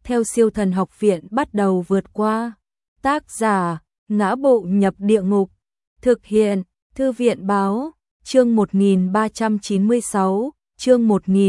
theo Siêu Thần Học Viện bắt đầu vượt qua. Tác giả: Ngã Bộ Nhập Địa Ngục. Thực hiện: Thư viện báo. Chương 1396, chương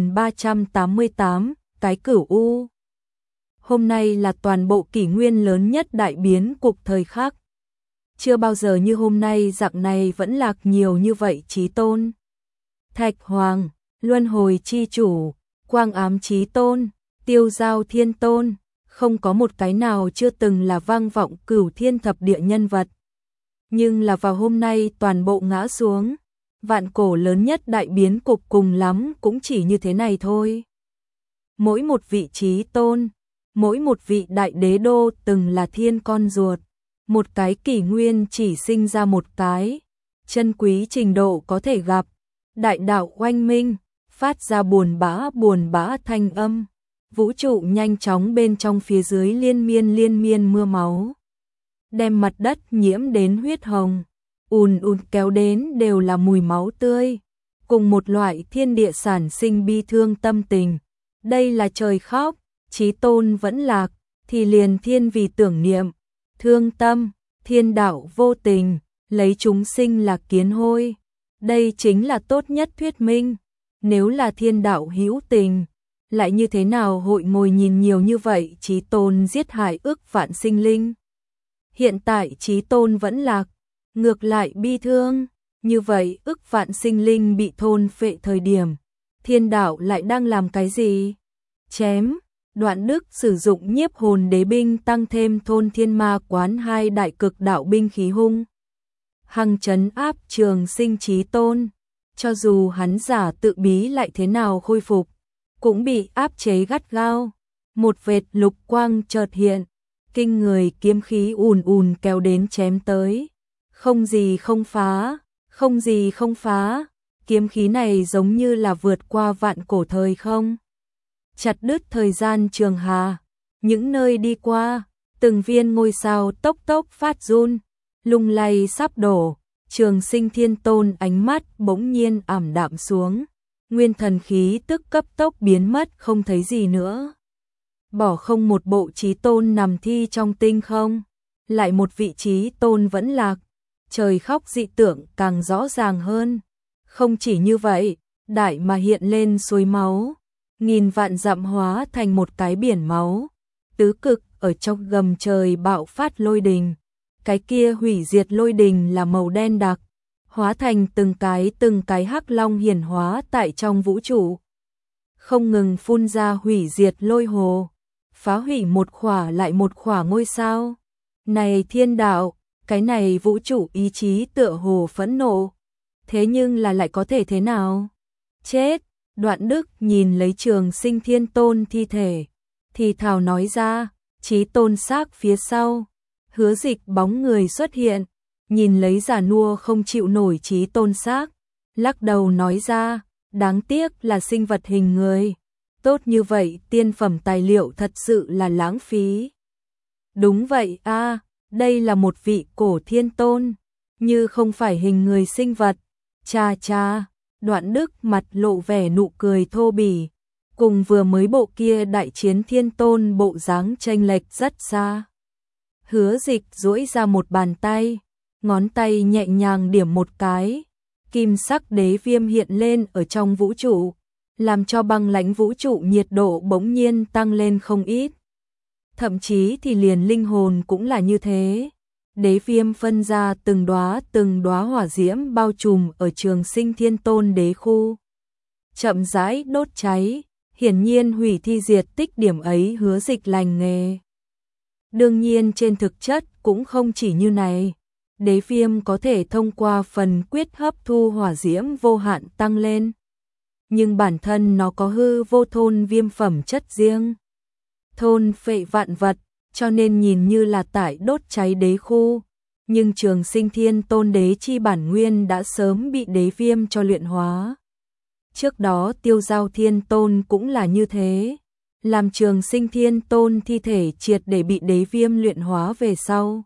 1388, cái Cửu U. Hôm nay là toàn bộ kỷ nguyên lớn nhất đại biến cục thời khắc. Chưa bao giờ như hôm nay dạng này vẫn lạc nhiều như vậy chí tôn. Thạch Hoàng, Luân Hồi Chi Chủ, Quang Ám Chí Tôn, Tiêu Giao Thiên Tôn, không có một cái nào chưa từng là vang vọng cửu thiên thập địa nhân vật. Nhưng là vào hôm nay toàn bộ ngã xuống, vạn cổ lớn nhất đại biến cục cùng lắm cũng chỉ như thế này thôi. Mỗi một vị chí tôn, mỗi một vị đại đế đô từng là thiên con ruột, một cái kỷ nguyên chỉ sinh ra một cái, chân quý trình độ có thể gặp, đại đạo oanh minh, phát ra buồn bã thanh âm, vũ trụ nhanh chóng bên trong phía dưới liên miên mưa máu, đem mặt đất nhiễm đến huyết hồng, ùn kéo đến đều là mùi máu tươi, cùng một loại thiên địa sản sinh bi thương tâm tình. Đây là trời khóc, chí tôn vẫn lạc, thì liền thiên vì tưởng niệm, thương tâm, thiên đạo vô tình, lấy chúng sinh là kiến hôi. Đây chính là tốt nhất thuyết minh. Nếu là thiên đạo hữu tình, lại như thế nào hội ngồi nhìn nhiều như vậy chí tôn giết hại ức vạn sinh linh. Hiện tại chí tôn vẫn lạc, ngược lại bi thương, như vậy ức vạn sinh linh bị thôn phệ thời điểm, thiên đạo lại đang làm cái gì? Chém. Đoạn Đức sử dụng nhiếp hồn đế binh tăng thêm thôn thiên ma quán hai đại cực đạo binh khí hung hăng trấn áp Trường Sinh chí tôn. Cho dù hắn giả tự bí lại thế nào khôi phục, cũng bị áp chế gắt gao. Một vệt lục quang chợt hiện, kinh người kiếm khí ùn kéo đến chém tới. Không gì không phá, kiếm khí này giống như là vượt qua vạn cổ thời không. Chặt đứt thời gian trường hà, những nơi đi qua, từng viên ngôi sao tốc phát run, lung lay sắp đổ. Trường Sinh Thiên Tôn ánh mắt bỗng nhiên ảm đạm xuống, nguyên thần khí tức cấp tốc biến mất không thấy gì nữa. Bỏ không một bộ chí tôn nằm thi trong tinh không, lại một vị chí tôn vẫn lạc, trời khóc dị tượng càng rõ ràng hơn. Không chỉ như vậy, đại mà hiện lên suối máu, nghìn vạn dặm hóa thành một cái biển máu, tứ cực ở trong gầm trời bạo phát lôi đình. Cái kia hủy diệt lôi đình là màu đen đặc, hóa thành từng cái hắc long hiển hóa tại trong vũ trụ. Không ngừng phun ra hủy diệt lôi hồ, phá hủy một khỏa lại một khỏa ngôi sao. Này thiên đạo, cái này vũ trụ ý chí tựa hồ phẫn nộ. Thế nhưng là lại có thể thế nào? Chết! Đoạn Đức nhìn lấy Trường Sinh Thiên Tôn thi thể, thì thào nói ra, chí tôn xác phía sau. Hứa Dịch bóng người xuất hiện, nhìn lấy già nua không chịu nổi chí tôn xác, lắc đầu nói ra, đáng tiếc là sinh vật hình người. Tốt như vậy tiên phẩm tài liệu thật sự là lãng phí. Đúng vậy a, đây là một vị cổ thiên tôn, như không phải hình người sinh vật. Cha, Đoạn Đức mặt lộ vẻ nụ cười thô bỉ, cùng vừa mới bộ kia đại chiến thiên tôn bộ dáng chênh lệch rất xa. Hứa Dịch duỗi ra một bàn tay, ngón tay nhẹ nhàng điểm một cái, kim sắc đế viêm hiện lên ở trong vũ trụ, làm cho băng lãnh vũ trụ nhiệt độ bỗng nhiên tăng lên không ít. Thậm chí thì liền linh hồn cũng là như thế. Đế viêm phân ra từng đóa hỏa diễm bao trùm ở Trường Sinh Thiên Tôn đế khu, chậm rãi đốt cháy, hiển nhiên hủy thi diệt tích điểm ấy Hứa Dịch lành nghề. Đương nhiên trên thực chất cũng không chỉ như này, đế viêm có thể thông qua phần quyết hấp thu hỏa diễm vô hạn tăng lên. Nhưng bản thân nó có hư vô thôn viêm phẩm chất riêng, thôn phệ vạn vật, cho nên nhìn như là tại đốt cháy đế khu. Nhưng Trường Sinh Thiên Tôn đế chi bản nguyên đã sớm bị đế viêm cho luyện hóa. Trước đó Tiêu Giao Thiên Tôn cũng là như thế. Làm Trường Sinh Thiên Tôn thi thể triệt để bị đế viêm luyện hóa về sau,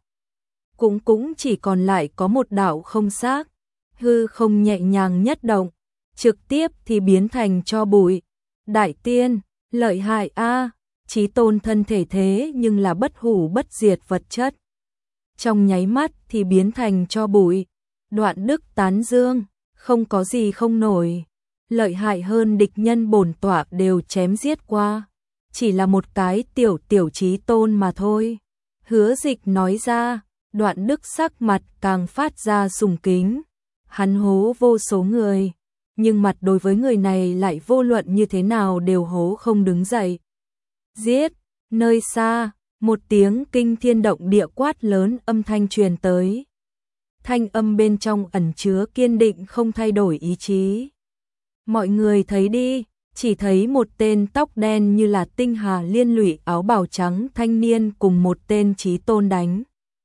cũng chỉ còn lại có một đạo không xác, hư không nhẹ nhàng nhất động, trực tiếp thì biến thành tro bụi. Đại tiên, lợi hại a, Chí tôn thân thể thế nhưng là bất hủ bất diệt vật chất. Trong nháy mắt thì biến thành tro bụi. Đoạn đức tán dương, không có gì không nổi. Lợi hại hơn địch nhân bổn tọa đều chém giết qua. Chỉ là một cái tiểu chí tôn mà thôi. Hứa Dịch nói ra, Đoạn đức sắc mặt càng phát ra sùng kính. Hắn hố vô số người, nhưng mặt đối với người này lại vô luận như thế nào đều hố không đứng dậy. Giết, nơi xa, một tiếng kinh thiên động địa quát lớn âm thanh truyền tới. Thanh âm bên trong ẩn chứa kiên định không thay đổi ý chí. Mọi người thấy đi, chỉ thấy một tên tóc đen như là tinh hà liên lụy áo bào trắng thanh niên cùng một tên chí tôn đánh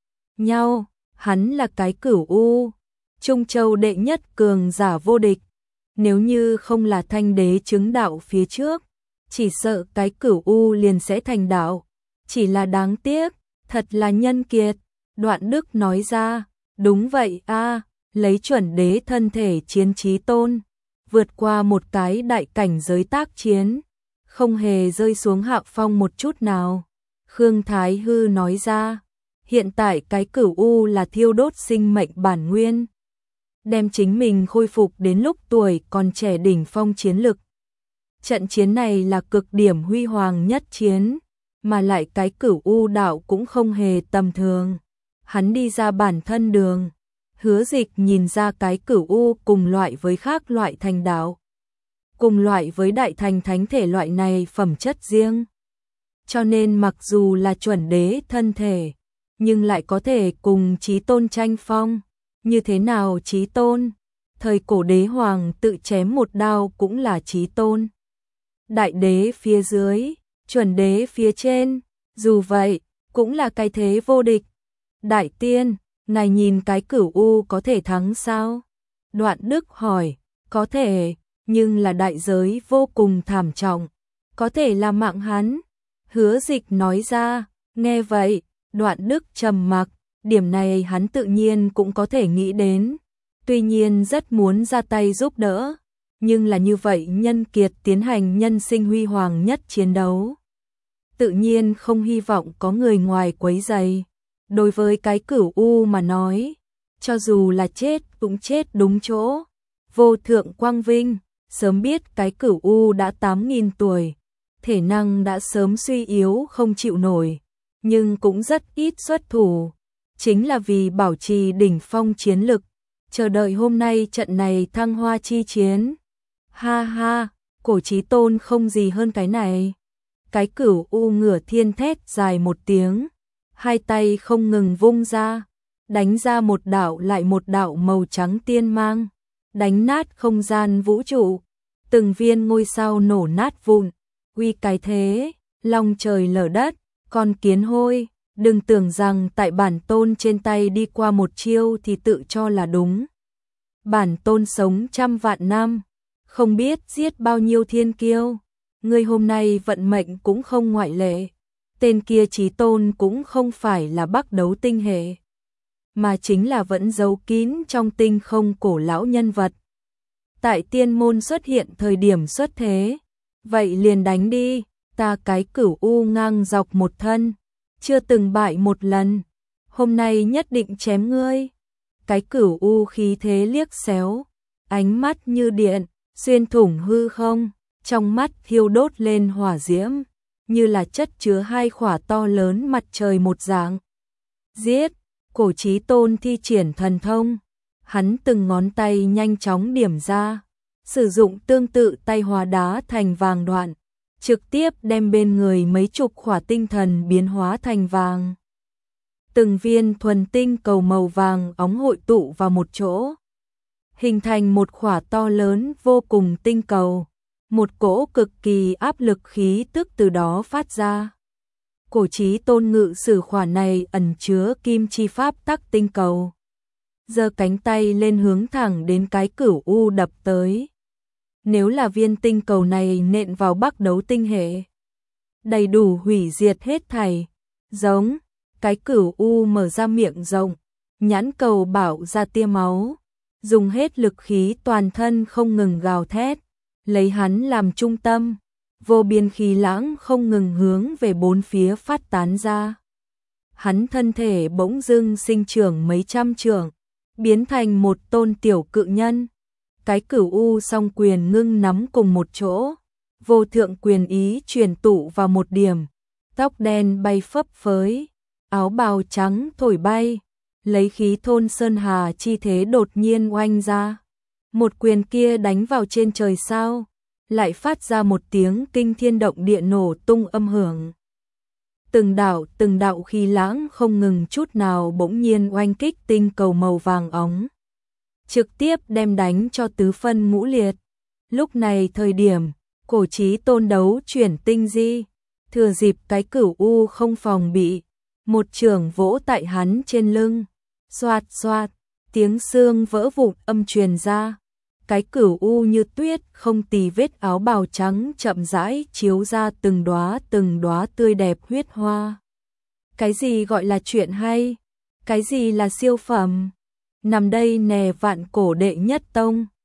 nhau. Hắn là cái Cửu U, Trung Châu đệ nhất cường giả vô địch. Nếu như không là thanh đế chứng đạo phía trước, chỉ sợ cái Cửu U liền sẽ thành đạo. Chỉ là đáng tiếc, thật là nhân kiệt. Đoạn đức nói ra, đúng vậy a, lấy chuẩn đế thân thể chiến chí tôn, vượt qua một cái đại cảnh giới tác chiến, không hề rơi xuống hạ phong một chút nào. Khương Thái Hư nói ra, hiện tại cái Cửu U là thiêu đốt sinh mệnh bản nguyên, đem chính mình khôi phục đến lúc tuổi còn trẻ đỉnh phong chiến lực. Trận chiến này là cực điểm huy hoàng nhất chiến, mà lại cái Cửu U đạo cũng không hề tầm thường. Hắn đi ra bản thân đường. Hứa Dịch nhìn ra cái Cửu U cùng loại với khác loại thành đạo, cùng loại với đại thành thánh thể loại này phẩm chất riêng. Cho nên mặc dù là chuẩn đế thân thể, nhưng lại có thể cùng chí tôn tranh phong. Như thế nào chí tôn? Thời cổ đế hoàng tự chém một đao cũng là chí tôn. Đại đế phía dưới, chuẩn đế phía trên, dù vậy, cũng là cái thế vô địch. Đại tiên, ngài nhìn cái Cửu U có thể thắng sao? Đoạn đức hỏi, có thể, nhưng là đại giới vô cùng thảm trọng. Có thể là mạng hắn. Hứa Dịch nói ra, nghe vậy, Đoạn đức trầm mặc. Điểm này hắn tự nhiên cũng có thể nghĩ đến. Tuy nhiên rất muốn ra tay giúp đỡ. Nhưng là như vậy nhân kiệt tiến hành nhân sinh huy hoàng nhất chiến đấu, tự nhiên không hy vọng có người ngoài quấy rầy. Đối với cái Cửu U mà nói, cho dù là chết cũng chết đúng chỗ. Vô thượng quang vinh, sớm biết cái Cửu U đã 8.000 tuổi, thể năng đã sớm suy yếu không chịu nổi, nhưng cũng rất ít xuất thủ, chính là vì bảo trì đỉnh phong chiến lực, chờ đợi hôm nay trận này thăng hoa chi chiến. Ha ha, cổ chí tôn không gì hơn cái này. Cái Cửu U ngửa thiên thét dài một tiếng, hai tay không ngừng vung ra, đánh ra một đạo lại một đạo màu trắng tiên mang, đánh nát không gian vũ trụ, từng viên ngôi sao nổ nát vụn. Uy cái thế, long trời lở đất, con kiến hôi, đừng tưởng rằng tại bản tôn trên tay đi qua một chiêu thì tự cho là đúng. Bản tôn sống trăm vạn năm, không biết giết bao nhiêu thiên kiêu, ngươi hôm nay vận mệnh cũng không ngoại lệ. Tên kia chí tôn cũng không phải là Bắc Đấu tinh hệ, mà chính là vẫn giấu kín trong tinh không cổ lão nhân vật. Tại tiên môn xuất hiện thời điểm xuất thế, vậy liền đánh đi, ta cái Cửu U ngang dọc một thân, chưa từng bại một lần, hôm nay nhất định chém ngươi. Cái Cửu U khí thế liếc xéo, ánh mắt như điện, xuyên thủng hư không, trong mắt thiêu đốt lên hỏa diễm, như là chất chứa hai khỏa to lớn mặt trời một dạng. Giết, cổ chí tôn thi triển thần thông, hắn từng ngón tay nhanh chóng điểm ra, sử dụng tương tự tay hóa đá thành vàng đoạn, trực tiếp đem bên người mấy chục khỏa tinh thần biến hóa thành vàng. Từng viên thuần tinh cầu màu vàng óng hội tụ vào một chỗ, hình thành một khỏa to lớn vô cùng tinh cầu. Một cỗ cực kỳ áp lực khí tức từ đó phát ra. Cổ chí tôn ngự sử khỏa này ẩn chứa kim chi pháp tắc tinh cầu, giơ cánh tay lên hướng thẳng đến cái Cửu U đập tới. Nếu là viên tinh cầu này nện vào Bắc Đấu tinh hệ, đầy đủ hủy diệt hết thảy. Giống, cái Cửu U mở ra miệng rộng, nhãn cầu bảo ra tia máu, dùng hết lực khí toàn thân không ngừng gào thét, lấy hắn làm trung tâm, vô biên khí lãng không ngừng hướng về bốn phía phát tán ra. Hắn thân thể bỗng dưng sinh trưởng mấy trăm trượng, biến thành một tôn tiểu cự nhân. Cái Cửu U song quyền ngưng nắm cùng một chỗ, vô thượng quyền ý truyền tụ vào một điểm, tóc đen bay phấp phới, áo bào trắng thổi bay, lấy khí thôn sơn hà chi thế đột nhiên oanh ra. Một quyền kia đánh vào trên trời sao, lại phát ra một tiếng kinh thiên động địa nổ tung âm hưởng. Từng đạo khí lãng không ngừng chút nào bỗng nhiên oanh kích tinh cầu màu vàng óng, trực tiếp đem đánh cho tứ phân ngũ liệt. Lúc này thời điểm, Cổ Chí Tôn đấu chuyển tinh di, thừa dịp cái Cửu U không phòng bị, một chưởng vỗ tại hắn trên lưng, xoạt xoạt, tiếng xương vỡ vụn âm truyền ra. Cái Cửu U như tuyết không tì vết áo bào trắng chậm rãi chiếu ra từng đóa tươi đẹp huyết hoa. Cái gì gọi là chuyện hay? Cái gì là siêu phẩm? Nằm đây nè vạn cổ đệ nhất tông.